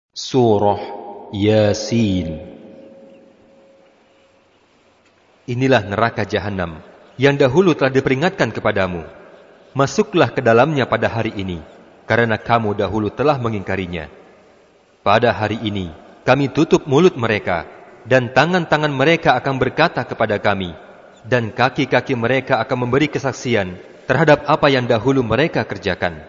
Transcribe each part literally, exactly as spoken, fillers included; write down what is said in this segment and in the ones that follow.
Surah Yasin. Inilah neraka Jahannam yang dahulu telah diperingatkan kepadamu. Masuklah ke dalamnya pada hari ini, karena kamu dahulu telah mengingkarinya. Pada hari ini, kami tutup mulut mereka, dan tangan-tangan mereka akan berkata kepada kami, dan kaki-kaki mereka akan memberi kesaksian terhadap apa yang dahulu mereka kerjakan.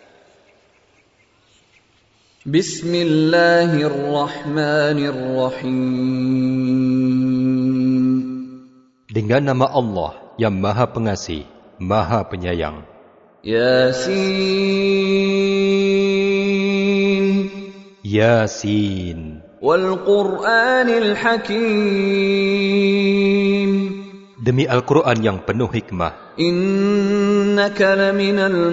Bismillahirrahmanirrahim. Dengan nama Allah yang Maha Pengasih, Maha Penyayang. Yasin. Yasin. Wal Qur'anil Hakim. Demi Al-Quran yang penuh hikmah. Innaka laminal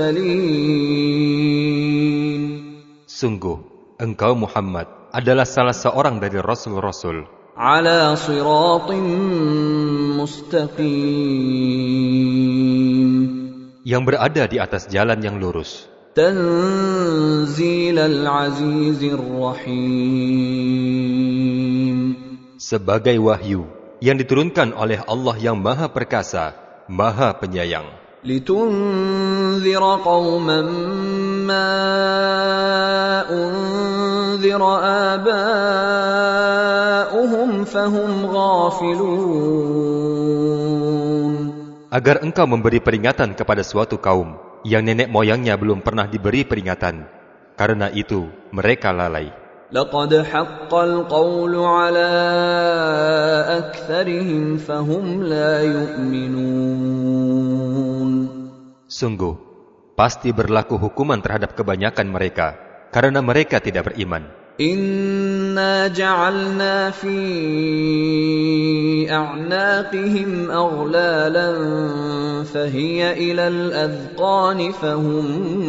mursalin. Sungguh, engkau Muhammad adalah salah seorang dari Rasul-Rasul. Ala siratim mustaqim. Yang berada di atas jalan yang lurus. Tanzilal azizir rahim. Sebagai wahyu yang diturunkan oleh Allah yang Maha Perkasa, Maha Penyayang. Litunzira qauman ma unzira aba'uhum fahum ghafilun. Agar engkau memberi peringatan kepada suatu kaum yang nenek moyangnya belum pernah diberi peringatan. Karena itu mereka lalai. Laqad haqqal qawlu ala aktharihim fahum la yu'minun. Sungguh, pasti berlaku hukuman terhadap kebanyakan mereka, karena mereka tidak beriman. Inna ja'alna fi a'naqihim aghlalan fahiya ilal adhqani fahum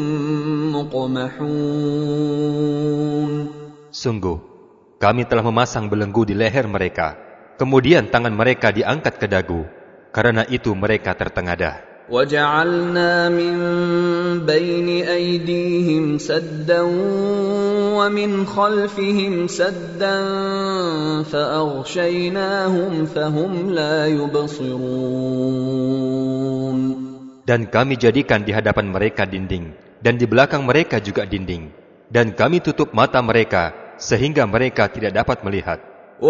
muqmahun. Sungguh, kami telah memasang belenggu di leher mereka, kemudian tangan mereka diangkat ke dagu, karena itu mereka tertengadah. وَجَعَلْنَا مِنْ بَيْنِ أَيْدِيهِمْ سَدًّا وَمِنْ خَلْفِهِمْ سَدًّا فَأَغْشَيْنَاهُمْ فَهُمْ لَا يُبْصِرُونَ. Dan kami jadikan di hadapan mereka dinding, dan di belakang mereka juga dinding, dan kami tutup mata mereka sehingga mereka tidak dapat melihat.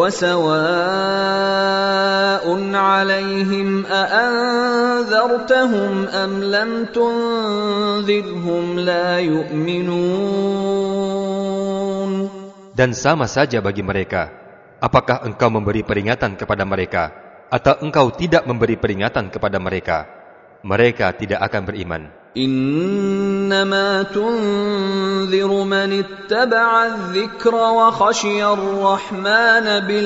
وَسَوَاءٌ عَلَيْهِمْ أَأَنذَرْتَهُمْ أَمْ لَمْ تُنذِرْهُمْ لَا يُؤْمِنُونَ. Dan sama saja bagi mereka, apakah engkau memberi peringatan kepada mereka, atau engkau tidak memberi peringatan kepada mereka, mereka tidak akan beriman. إنما تنذر من اتبع الذكر وخشي الرحمن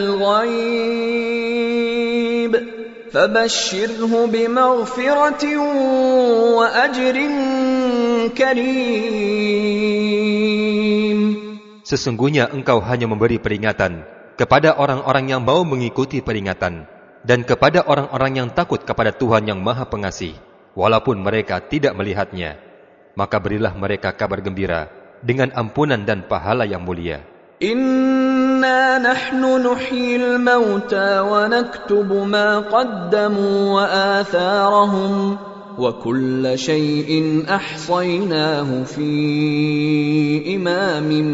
بالغيب فبشره بمغفرة وأجر كريم. Sesungguhnya engkau hanya memberi peringatan kepada orang-orang yang mau mengikuti peringatan dan kepada orang-orang yang takut kepada Tuhan yang Maha Pengasih, walaupun mereka tidak melihatnya. Maka berilah mereka kabar gembira dengan ampunan dan pahala yang mulia. Inna nahnu nuhyil mauta wa naktubu ma qaddamu wa atharahum wa kulla shay'in ahsaynahu fi imamin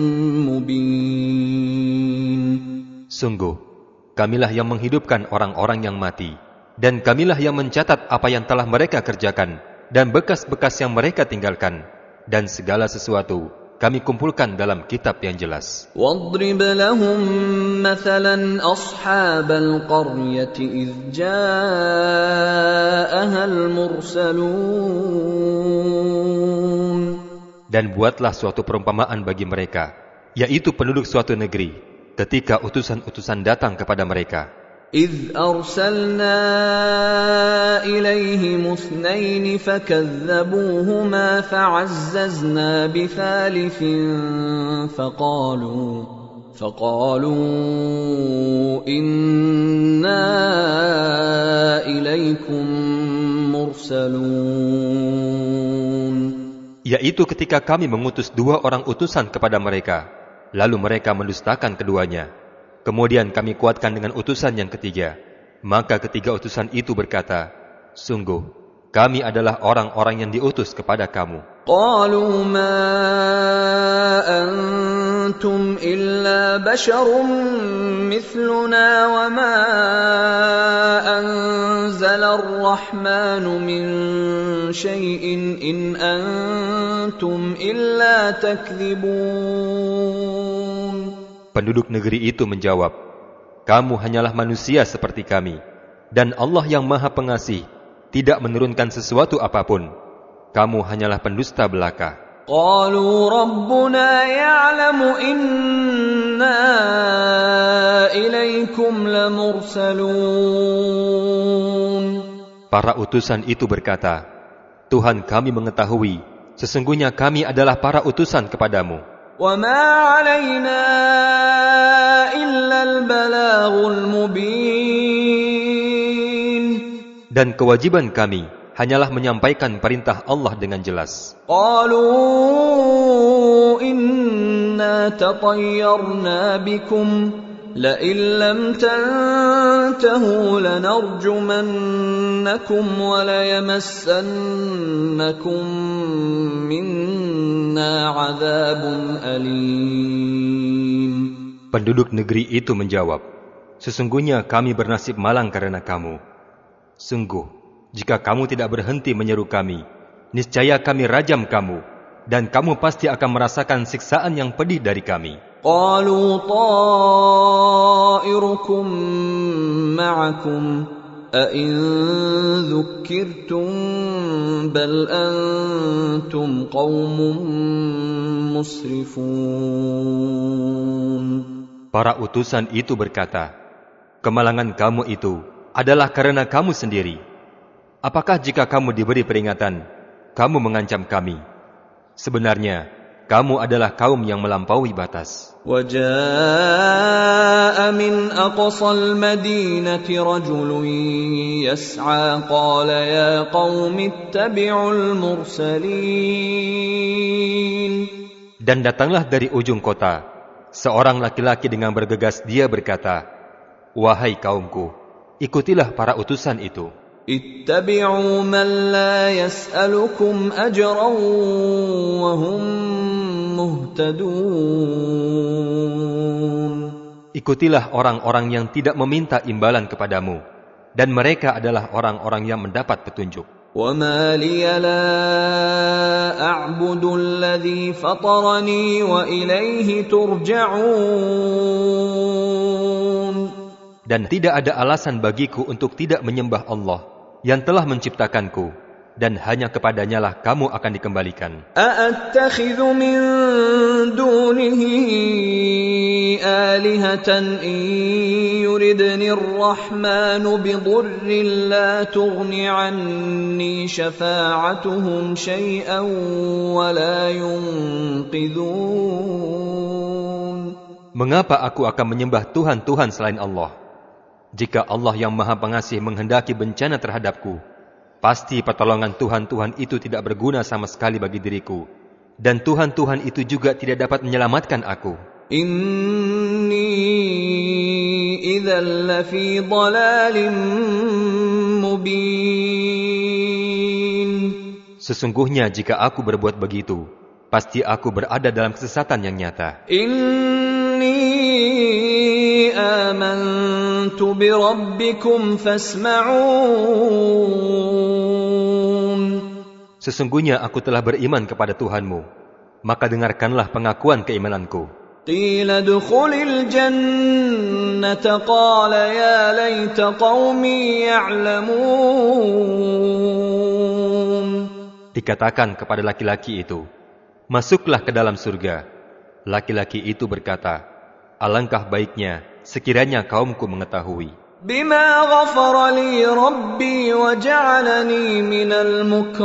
mubin. Sungguh, kamilah yang menghidupkan orang-orang yang mati, dan kamilah yang mencatat apa yang telah mereka kerjakan dan bekas-bekas yang mereka tinggalkan, dan segala sesuatu kami kumpulkan dalam kitab yang jelas. وَاضْرِبْ لَهُمْ مَثَلًا أَصْحَابَ الْقَرْيَةِ إِذْ جَاءَهَا الْمُرْسَلُونَ. Dan buatlah suatu perumpamaan bagi mereka, yaitu penduduk suatu negeri, ketika utusan-utusan datang kepada mereka. إِذْ أَرْسَلْنَا إِلَيْهِمُ اثْنَيْنِ فَكَذَّبُوهُمَا فَعَزَّزْنَا بِثَالِثٍ فَقَالُوا فَقَالُوا إِنَّا إِلَيْكُمْ مُرْسَلُونَ. Yaitu ketika kami mengutus dua orang utusan kepada mereka, lalu mereka mendustakan keduanya. Kemudian kami kuatkan dengan utusan yang ketiga. Maka ketiga utusan itu berkata, sungguh, kami adalah orang-orang yang diutus kepada kamu. قالوا ما أنتم إلا بشر مثلنا وما أنزل الرحمن من شيء إن أنتم إلا تكذبون. Penduduk negeri itu menjawab, kamu hanyalah manusia seperti kami, dan Allah yang Maha Pengasih tidak menurunkan sesuatu apapun. Kamu hanyalah pendusta belaka. قالوا ربنا يعلم إنا إليكم لمرسلون. Para utusan itu berkata, Tuhan kami mengetahui, sesungguhnya kami adalah para utusan kepadamu. وما علينا إلا البلاغ المبين. Dan kewajiban kami hanyalah menyampaikan perintah Allah dengan jelas. قالوا إنا تطيرنا بكم لئن لم تنتهوا لنرجمنكم وليمسنكم منا عذاب أليم. Penduduk negeri itu menjawab, sesungguhnya kami bernasib malang karena kamu. Sungguh, jika kamu tidak berhenti menyeru kami, niscaya kami rajam kamu, dan kamu pasti akan merasakan siksaan yang pedih dari kami. قالوا طائركم معكم أئن ذكرتم بل أنتم قوم مسرفون. Para utusan itu berkata, kemalangan kamu itu adalah karena kamu sendiri. Apakah jika kamu diberi peringatan, kamu mengancam kami? Sebenarnya, kamu adalah kaum yang melampaui batas. وَجَاءَ مِنْ أَقْصَى الْمَدِينَةِ رَجُلٌ يَسْعَى قَالَ يَا قَوْمِ اتَّبِعُوا الْمُرْسَلِينَ. Dan datanglah dari ujung kota seorang laki-laki dengan bergegas, dia berkata, wahai kaumku, ikutilah para utusan itu. اتبعوا من لا يسألكم أجرا وهم مهتدون. Ikutilah orang-orang yang tidak meminta imbalan kepadamu, dan mereka adalah orang-orang yang mendapat petunjuk. وما لي لا أعبد الذي فطرني وإليه ترجعون. Dan tidak ada alasan bagiku untuk tidak menyembah Allah yang telah menciptakanku, dan hanya kepadanya lah kamu akan dikembalikan. أأتخذ من دونه آلهة إن يردني الرحمن بضر لا تغن عني شفاعتهم شيئا ولا ينقذون. Mengapa aku akan menyembah Tuhan-Tuhan selain Allah? Jika Allah yang Maha Pengasih menghendaki bencana terhadapku, pasti pertolongan Tuhan-Tuhan itu tidak berguna sama sekali bagi diriku, dan Tuhan-Tuhan itu juga tidak dapat menyelamatkan aku. Inni idzal lafi dhalalin mubin. Sesungguhnya jika aku berbuat begitu, pasti aku berada dalam kesesatan yang nyata. Inni amantu bi rabbikum fasma'un. Sesungguhnya aku telah beriman kepada Tuhanmu, maka dengarkanlah pengakuan keimananku. Qila dukhulil jannata qala ya laita qaumi ya'lamun. Dikatakan kepada laki-laki itu, masuklah ke dalam surga. Laki-laki itu berkata, alangkah baiknya sekiranya kaumku mengetahui. Bima ghafara li rabbi wa ja'alani minal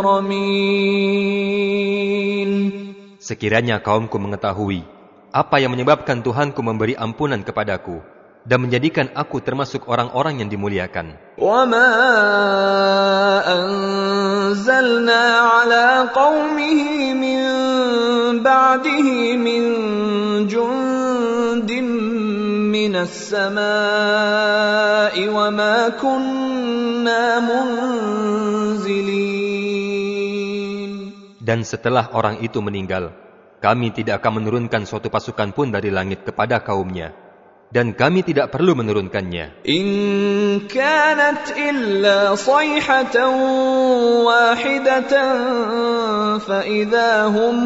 mukramin. Sekiranya kaumku mengetahui apa yang menyebabkan Tuhanku memberi ampunan kepadaku dan menjadikan aku termasuk orang-orang yang dimuliakan. Wa ma anzalna ala qaumihi min بعده من جند من السماء وما كنا منزلين. Dan setelah orang itu meninggal, kami tidak akan menurunkan suatu pasukan pun dari langit kepada kaumnya, dan kami tidak perlu menurunkannya. In kanat illa sayhatan wahidatan fa idza hum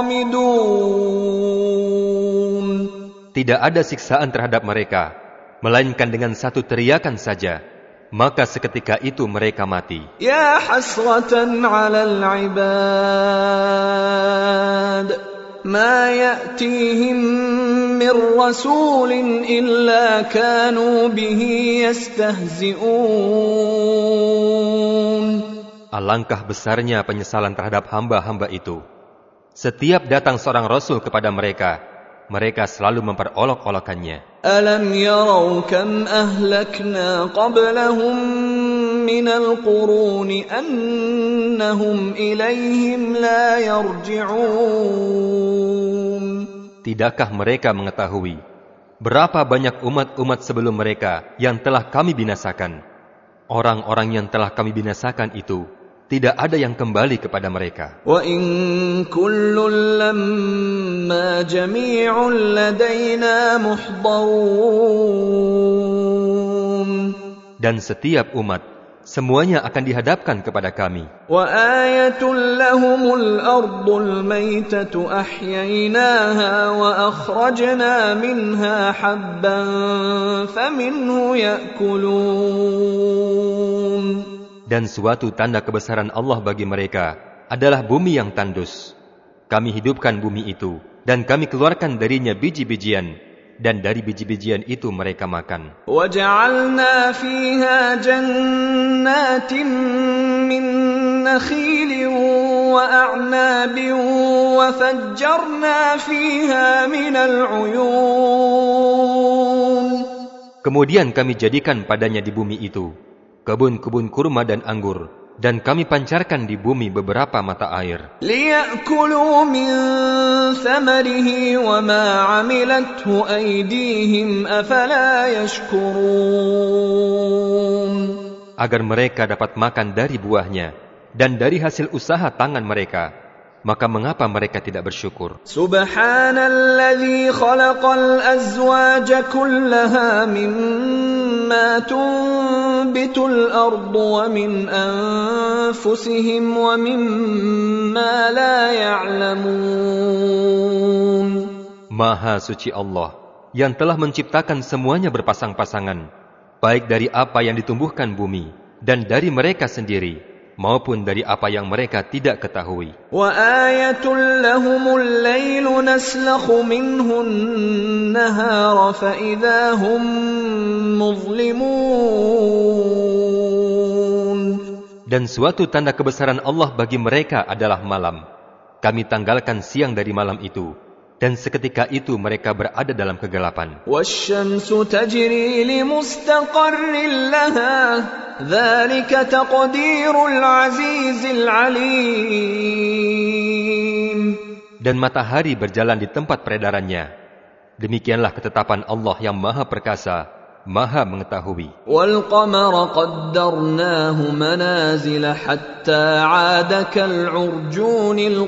khamidun. Tidak ada siksaan terhadap mereka, melainkan dengan satu teriakan saja, maka seketika itu mereka mati. Ya hasratan 'alal 'ibad ma ya'tihim min rasulin illa kanu bihi yastahzi'un. Alangkah besarnya penyesalan terhadap hamba-hamba itu. Setiap datang seorang rasul kepada mereka, mereka selalu memperolok-olokannya. Alam yarau kam ahlakna qablahum minal quruni annahum ilayhim la yarji'un. Tidakkah mereka mengetahui berapa banyak umat-umat sebelum mereka yang telah kami binasakan? Orang-orang yang telah kami binasakan itu tidak ada yang kembali kepada mereka. Wa in kullun lamma jami'un ladaina muhdarun. Dan setiap umat semuanya akan dihadapkan kepada kami. Wa ayatul lahumul ardul maytatu ahyaynaha wa akhrajna minha habban faminhu ya'kulun. Dan suatu tanda kebesaran Allah bagi mereka adalah bumi yang tandus. Kami hidupkan bumi itu, dan kami keluarkan darinya biji-bijian, dan dari biji-bijian itu mereka makan. وَجَعَلْنَا فِيهَا جَنَّاتٍ مِّن نَّخِيلٍ وَأَعْنَابٍ وَفَجَّرْنَا فِيهَا مِنَ الْعُيُونِ. Kemudian kami jadikan padanya di bumi itu kebun-kebun kurma dan anggur, dan kami pancarkan di bumi beberapa mata air. لِيَأْكُلُوا مِنْ ثَمَرِهِ وَمَا عَمِلَتْهُ أَيْدِيهِمْ أَفَلَا يَشْكُرُونَ. Agar mereka dapat makan dari buahnya dan dari hasil usaha tangan mereka, maka mengapa mereka tidak bersyukur? Subhanalladzi khalaqal azwaja kullaha mimma tunbitul ardu wa min anfusihim wa mimma la ya'lamun. Maha suci Allah yang telah menciptakan semuanya berpasang-pasangan, baik dari apa yang ditumbuhkan bumi dan dari mereka sendiri, maupun dari apa yang mereka tidak ketahui. Wa ayatul lahumul lailu naslakhu minhun nahara fa idza hum muzlimun. Dan suatu tanda kebesaran Allah bagi mereka adalah malam. Kami tanggalkan siang dari malam itu, dan seketika itu mereka berada dalam kegelapan. Wasyamsu tajri li mustaqarrin laha dzalika taqdirul azizil alim. Dan matahari berjalan di tempat peredarannya. Demikianlah ketetapan Allah yang Maha Perkasa, Maha Mengetahui. Wal qamara qaddarnahu manazila hatta 'ada kal 'urjunil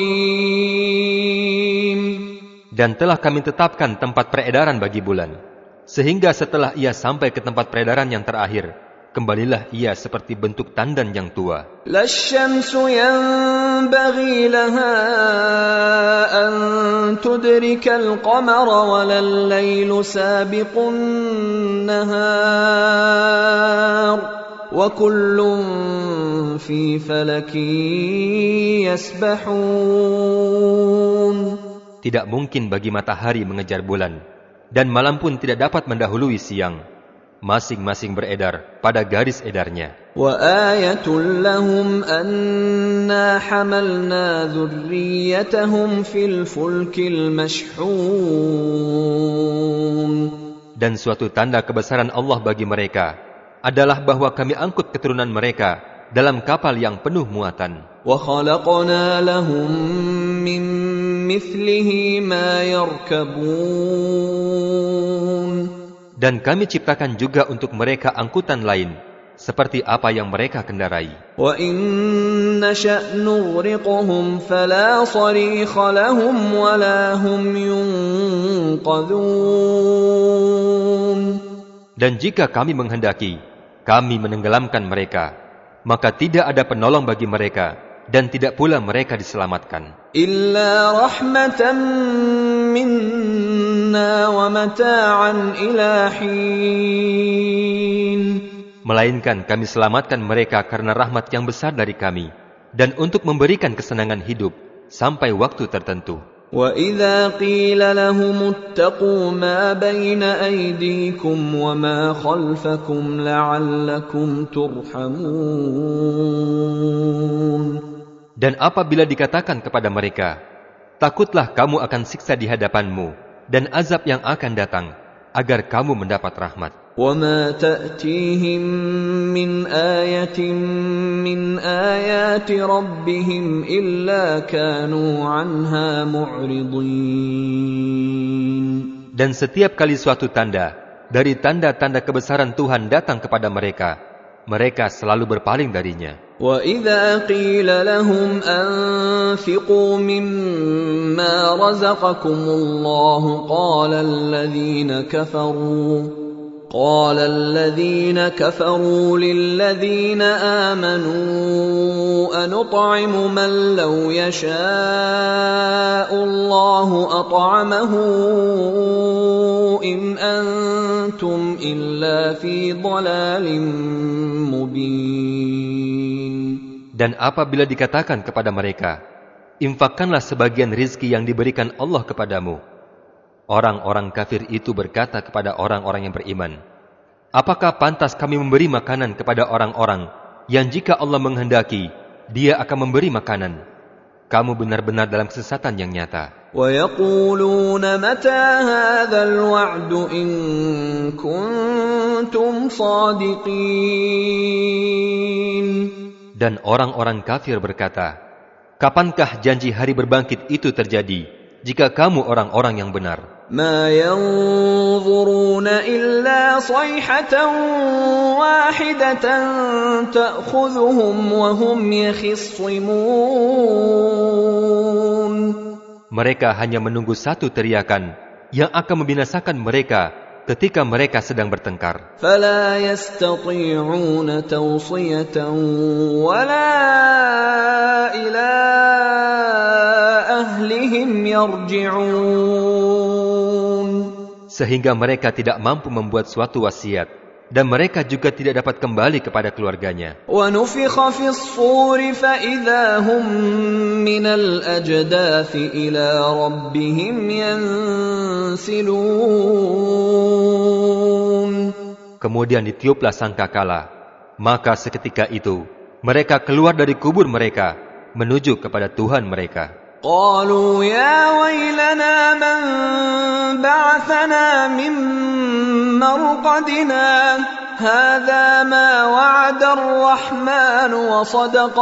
qadim. Dan telah kami tetapkan tempat peredaran bagi bulan, sehingga setelah ia sampai ke tempat peredaran yang terakhir, kembalilah ia seperti bentuk tandan yang tua. Lasyamsu yanbaghi laha an tudrikal qamara walal lailu sabiqun nahar wa kullun fi falakin yasbahun. Tidak mungkin bagi matahari mengejar bulan, dan malam pun tidak dapat mendahului siang. Masing-masing beredar pada garis edarnya. Wa ayatul lahum anna hamalna dzurriyyatahum fil fulkil mashhun. Dan suatu tanda kebesaran Allah bagi mereka adalah bahwa kami angkut keturunan mereka dalam kapal yang penuh muatan. Wa khalaqna lahum min مثله ما يركبون. Dan kami ciptakan juga untuk mereka angkutan lain, seperti apa yang mereka kendarai. وَإِن نَّشَأْ نُغْرِقْهُمْ فَلَا صَرِيخَ لَهُمْ وَلَا هُمْ يُنقَذُونَ. Dan jika kami menghendaki, kami menenggelamkan mereka, maka tidak ada penolong bagi mereka, dan tidak pula mereka diselamatkan. إِلَّا رَحْمَةً مِنَّا وَمَتَاعًا إِلَى حِينٍ. Melainkan kami selamatkan mereka karena rahmat yang besar dari kami, dan untuk memberikan kesenangan hidup sampai waktu tertentu. وَإِذَا قِيلَ لَهُمُ اتَّقُوا مَا بَيْنَ أَيْدِيكُمْ وَمَا خَلْفَكُمْ لَعَلَّكُمْ تُرْحَمُونَ. Dan apabila dikatakan kepada mereka, takutlah kamu akan siksa di hadapanmu dan azab yang akan datang, agar kamu mendapat rahmat. وَمَا تَأْتِيهِمْ مِنْ آيَةٍ مِنْ آيَاتِ رَبِّهِمْ إِلَّا كَانُوا عَنْهَا مُعْرِضِينَ. Dan setiap kali suatu tanda dari tanda-tanda kebesaran Tuhan datang kepada mereka, mereka selalu berpaling darinya. وَإِذَا قِيلَ لَهُمْ أَنفِقُوا مِمَّا رَزَقَكُمُ اللَّهُ قَالَ الَّذِينَ كَفَرُوا قال الذين كفروا للذين آمنوا أنطعم من لو يشاء الله أطعمه إن أنتم إلا في ضلال مبين. Dan apabila dikatakan kepada mereka, infakkanlah sebagian rizki yang diberikan Allah kepadamu, orang-orang kafir itu berkata kepada orang-orang yang beriman, apakah pantas kami memberi makanan kepada orang-orang yang jika Allah menghendaki, Dia akan memberi makanan? Kamu benar-benar dalam kesesatan yang nyata. وَيَقُولُونَ مَتَى هَذَا الْوَعْدُ إِن كُنتُمْ صَادِقِينَ. Dan orang-orang kafir berkata, kapankah janji hari berbangkit itu terjadi, jika kamu orang-orang yang benar? ما ينظرون إلا صيحة واحدة تأخذهم وهم يخصمون. Mereka hanya menunggu satu teriakan yang akan membinasakan mereka ketika mereka sedang bertengkar. فلا يستطيعون توصية ولا إلى أهلهم يرجعون. Sehingga mereka tidak mampu membuat suatu wasiat, dan mereka juga tidak dapat kembali kepada keluarganya. وَنُفِخَ فِي الصُّورِ فَإِذَا هُمْ مِنَ الْأَجْدَاثِ إِلَى رَبِّهِمْ يَنْسِلُونَ. Kemudian ditiuplah sangkakala, maka seketika itu mereka keluar dari kubur mereka menuju kepada Tuhan mereka. قالوا يا ويلنا من بعثنا من مرقدنا هذا ما وعد الرحمن وصدق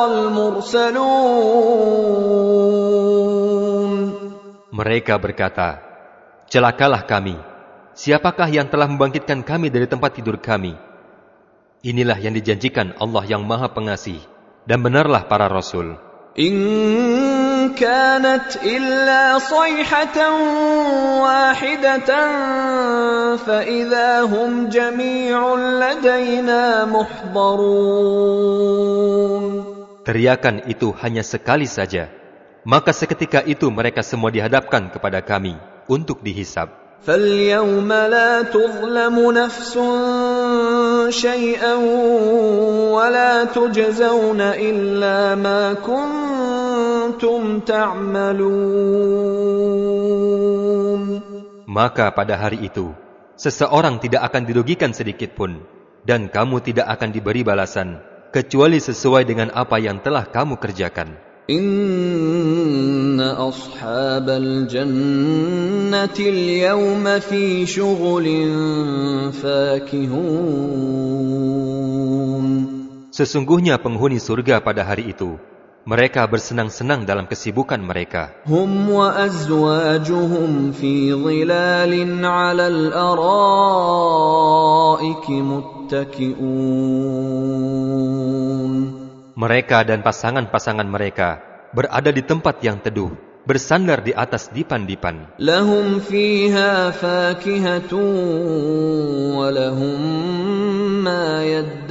المرسلون. Mereka berkata, celakalah kami, siapakah yang telah membangkitkan kami dari tempat tidur kami? Inilah yang dijanjikan Allah yang Maha Pengasih, dan benarlah para Rasul. إن كانت إلا صيحة واحدة فإذا هم جميع لدينا محضرون. Teriakan itu hanya sekali saja, maka seketika itu mereka semua dihadapkan kepada kami untuk dihisab. فَالْيَوْمَ لَا تُظْلَمُ نَفْسٌ شَيْئًا وَلَا تُجْزَوْنَ إِلَّا مَا كُنتُمْ تَعْمَلُونَ. Maka pada hari itu, seseorang tidak akan dirugikan sedikit pun, dan kamu tidak akan diberi balasan, kecuali sesuai dengan apa yang telah kamu kerjakan. Inna ashabal jannati al-yawma fi syughulin fakihun. Sesungguhnya penghuni surga pada hari itu Mereka bersenang-senang dalam kesibukan mereka. Hum wa azwajuhum fi dhilalin 'alal araiki muttaki'un. Mereka dan pasangan-pasangan mereka berada di tempat yang teduh, bersandar di atas dipan-dipan. Lahum fiha fakihatun wa lahum ma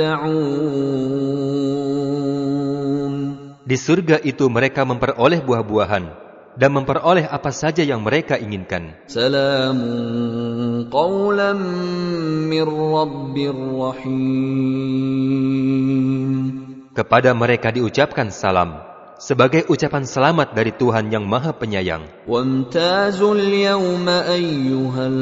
yadda'un. Di surga itu mereka memperoleh buah-buahan dan memperoleh apa saja yang mereka inginkan. Salamun qawlan mir rabbir rahim. Kepada mereka diucapkan salam sebagai ucapan selamat dari Tuhan yang Maha Penyayang. Wamtazul yawma ayyuhal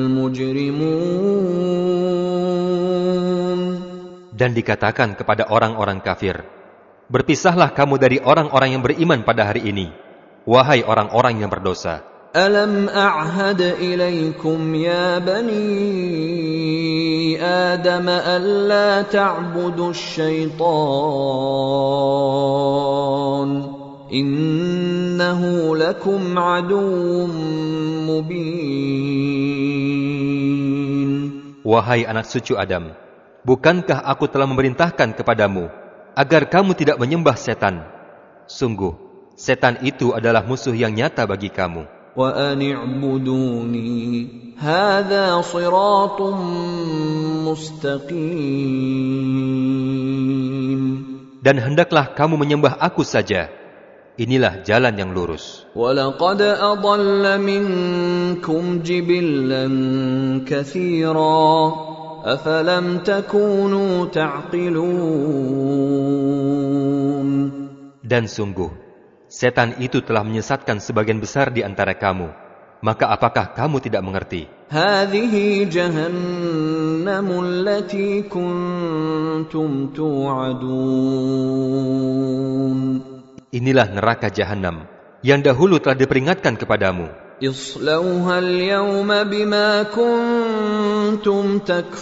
mujrimun. Dan dikatakan kepada orang-orang kafir, berpisahlah kamu dari orang-orang yang beriman pada hari ini, wahai orang-orang yang berdosa. Alam a'had ilaikum ya bani Adam an la ta'budu syaitan innahu lakum aduwwum mubin. Wahai anak cucu Adam, bukankah aku telah memerintahkan kepadamu agar kamu tidak menyembah setan? Sungguh, setan itu adalah musuh yang nyata bagi kamu. Wa ani'buduni hadza shiratun mustaqim. Dan hendaklah kamu menyembah aku saja. Inilah jalan yang lurus. Wa laqad adalla minkum jibillan katsira afalam takunu ta'qilun. Dan sungguh, setan itu telah menyesatkan sebagian besar di antara kamu. Maka apakah kamu tidak mengerti? Hadhihi jahannamul lati kuntum tu'adun. Inilah neraka Jahannam yang dahulu telah diperingatkan kepadamu. Islauha al-yawma bima kuntum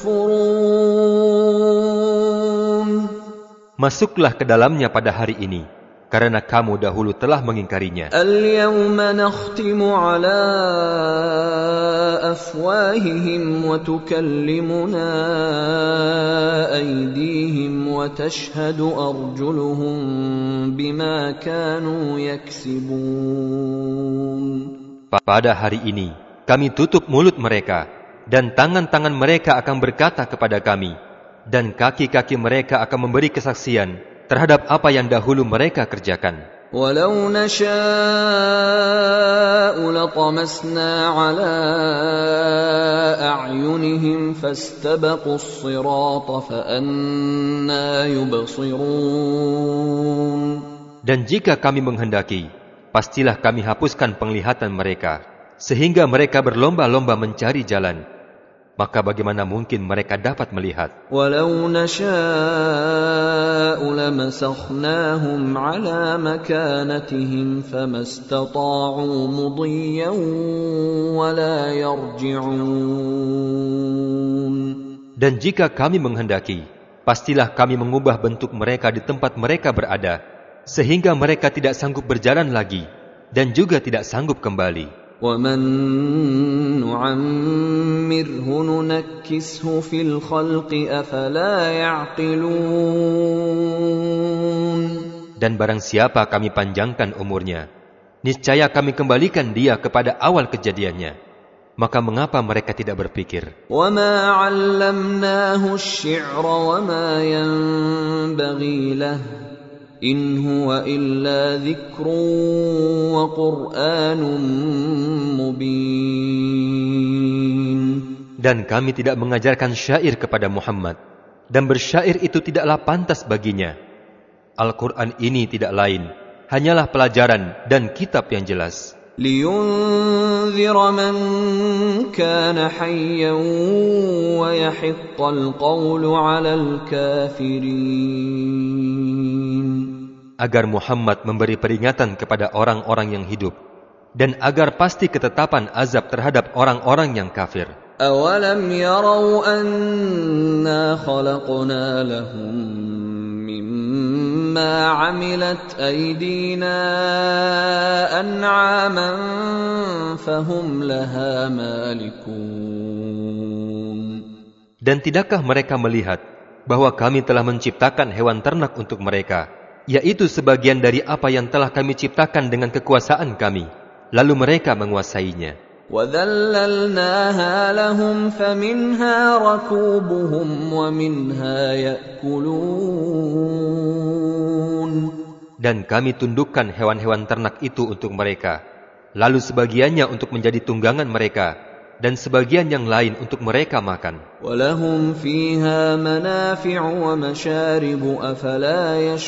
takfurun. Masuklah ke dalamnya pada hari ini, karena kamu dahulu telah mengingkarinya. Al-yawma nakhtimu ala afwahihim wa tukallimuna aydihim wa tashhadu arjuluhum bima kanu yaksibun. Pada hari ini, kami tutup mulut mereka, dan tangan-tangan mereka akan berkata kepada kami, dan kaki-kaki mereka akan memberi kesaksian terhadap apa yang dahulu mereka kerjakan. Walau nasha'u latamasna ala a'yunihim fastabaqus sirata fa anna yubsirun. Dan jika kami menghendaki, pastilah kami hapuskan penglihatan mereka, sehingga mereka berlomba-lomba mencari jalan. Maka bagaimana mungkin mereka dapat melihat? Walau nasha'u lamasakhnahum ala makanatihim famastata'u mudiyyan wala yarji'un. Dan jika kami menghendaki, pastilah kami mengubah bentuk mereka di tempat mereka berada, sehingga mereka tidak sanggup berjalan lagi, dan juga tidak sanggup kembali. وَمَن نُّعَمِّرْهُ نُنَكِّسْهُ فِي الْخَلْقِ أَفَلَا يَعْقِلُونَ. Dan barang siapa kami panjangkan umurnya, niscaya kami kembalikan dia kepada awal kejadiannya. Maka mengapa mereka tidak berpikir? وَمَا عَلَّمْنَاهُ الشِّعْرَ وَمَا يَنبَغِي لَهُ إِنْ هُوَ إِلَّا ذِكْرٌ وَقُرْآنٌ مُبِينٌ. Dan kami tidak mengajarkan syair kepada Muhammad, dan bersyair itu tidaklah pantas baginya. Al-Quran ini tidak lain, hanyalah pelajaran dan kitab yang jelas. لِيُنذِرَ مَنْ كَانَ حَيًّا وَيَحِقَّ الْقَوْلُ عَلَى الْكَافِرِينَ. Agar Muhammad memberi peringatan kepada orang-orang yang hidup, dan agar pasti ketetapan azab terhadap orang-orang yang kafir. أَوَلَمْ يَرَوْا أَنَّا خَلَقْنَا لَهُم مِّمَّا ما عملت أيدينا أنعاما فهم لها مالكون. Dan tidakkah mereka melihat bahwa kami telah menciptakan hewan ternak untuk mereka, yaitu sebagian dari apa yang telah kami ciptakan dengan kekuasaan kami, lalu mereka menguasainya. وَذَلَّلْنَاهَا لَهُمْ فَمِنْهَا رَكُوبُهُمْ وَمِنْهَا يَأْكُلُونَ. Dan kami tundukkan hewan-hewan ternak itu untuk mereka, lalu sebagiannya untuk menjadi tunggangan mereka, dan sebagian yang lain untuk mereka makan. وَلَهُمْ فِيهَا مَنَافِعُ وَمَشَارِبُ أَفَلَا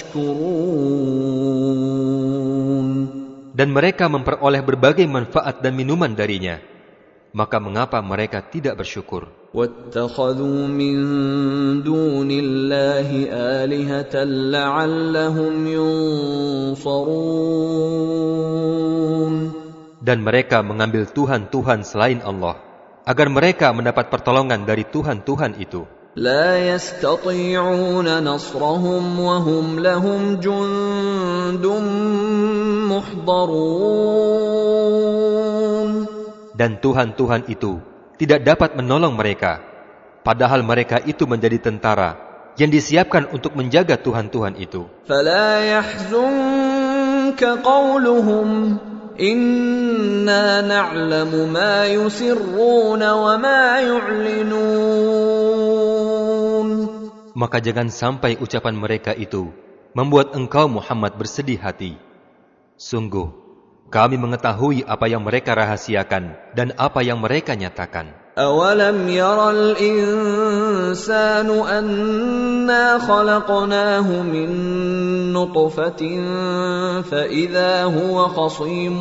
يَشْكُرُونَ. Dan mereka memperoleh berbagai manfaat dan minuman darinya, maka mengapa mereka tidak bersyukur? وَاتَّخَذُوا مِن دُونِ اللَّهِ آلِهَةً لَعَلَّهُمْ يُنصَرُونَ. Dan mereka mengambil Tuhan-Tuhan selain Allah, agar mereka mendapat pertolongan dari Tuhan-Tuhan itu. لا يستطيعون نصرهم وهم لهم جند محضرون. Dan Tuhan-Tuhan itu tidak dapat menolong mereka, padahal mereka itu menjadi tentara yang disiapkan untuk menjaga Tuhan-Tuhan itu. فلا يحزنك قولهم إنا نعلم ما يسرون وما يعلنون. Maka jangan sampai ucapan mereka itu membuat engkau Muhammad bersedih hati. Sungguh, kami mengetahui apa yang mereka rahasiakan dan apa yang mereka nyatakan. أَوَلَمْ يَرَ الْإِنسَانُ أَنَّا خَلَقْنَاهُ مِنْ نُطْفَةٍ فَإِذَا هُوَ خَصِيمٌ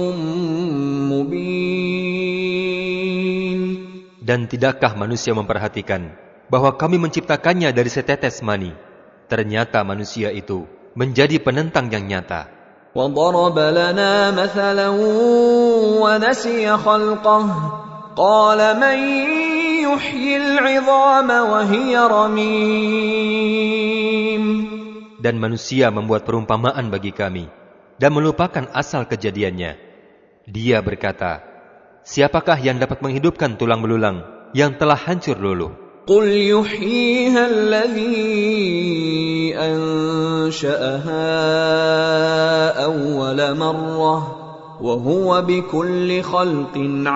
مُبِينٌ. Dan tidakkah manusia memperhatikan bahwa kami menciptakannya dari setetes mani? Ternyata manusia itu menjadi penentang yang nyata. وَضَرَبَ لَنَا مَثَلًا وَنَسِيَ خَلْقَهُ قَالَ مَنْ يُحْيِي الْعِظَامَ وَهِيَ رَمِيمٌ. Dan manusia membuat perumpamaan bagi kami dan melupakan asal kejadiannya. Dia berkata, siapakah yang dapat menghidupkan tulang belulang yang telah hancur luluh? قُلْ يُحْيِيهَا الَّذِي أَنشَأَهَا أَوَّلَ مَرَّةٍ وَهُوَ بِكُلِّ خَلْقٍ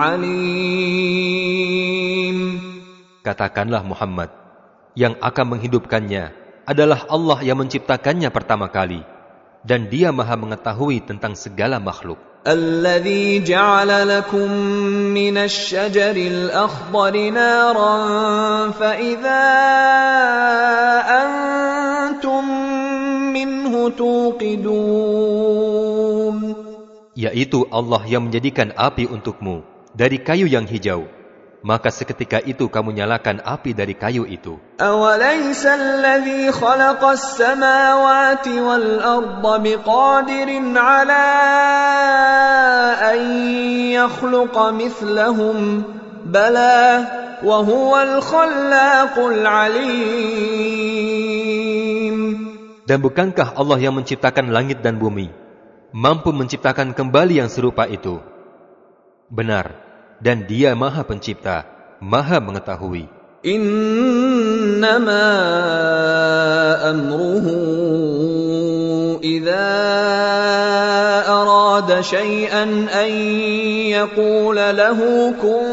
عَلِيمٌ. Katakanlah Muhammad, yang akan menghidupkannya adalah Allah yang menciptakannya pertama kali, dan Dia Maha mengetahui tentang segala makhluk. الذي جعل لكم من الشجر الأخضر نارا فإذا أنتم منه توقدون. Yaitu Allah yang menjadikan api untukmu dari kayu yang hijau, maka seketika itu kamu nyalakan api dari kayu itu. أَوَلَيْسَ الَّذِي خَلَقَ السَّمَاوَاتِ وَالْأَرْضَ بِقَادِرٍ عَلَىٰ أَن يَخْلُقَ مِثْلَهُم بَلَىٰ وَهُوَ الْخَلَّاقُ الْعَلِيمُ. Dan bukankah Allah yang menciptakan langit dan bumi mampu menciptakan kembali yang serupa itu? Benar. Dan Dia Maha Pencipta, Maha Mengetahui. Innama amruhu idza arada syai'an an yaqula lahu kun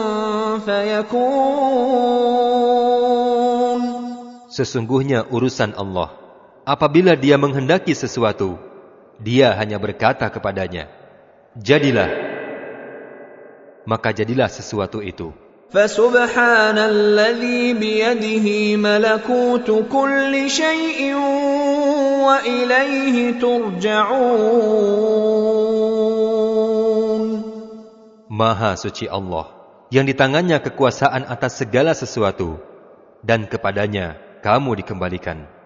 fayakun. Sesungguhnya urusan Allah, apabila Dia menghendaki sesuatu, Dia hanya berkata kepadanya, jadilah. Maka jadilah sesuatu itu. Fasubhanalladzi biyadihi malakutu kulli syai'in wa ilaihi turja'un. Maha suci Allah, yang di tangannya kekuasaan atas segala sesuatu, dan kepadanya kamu dikembalikan.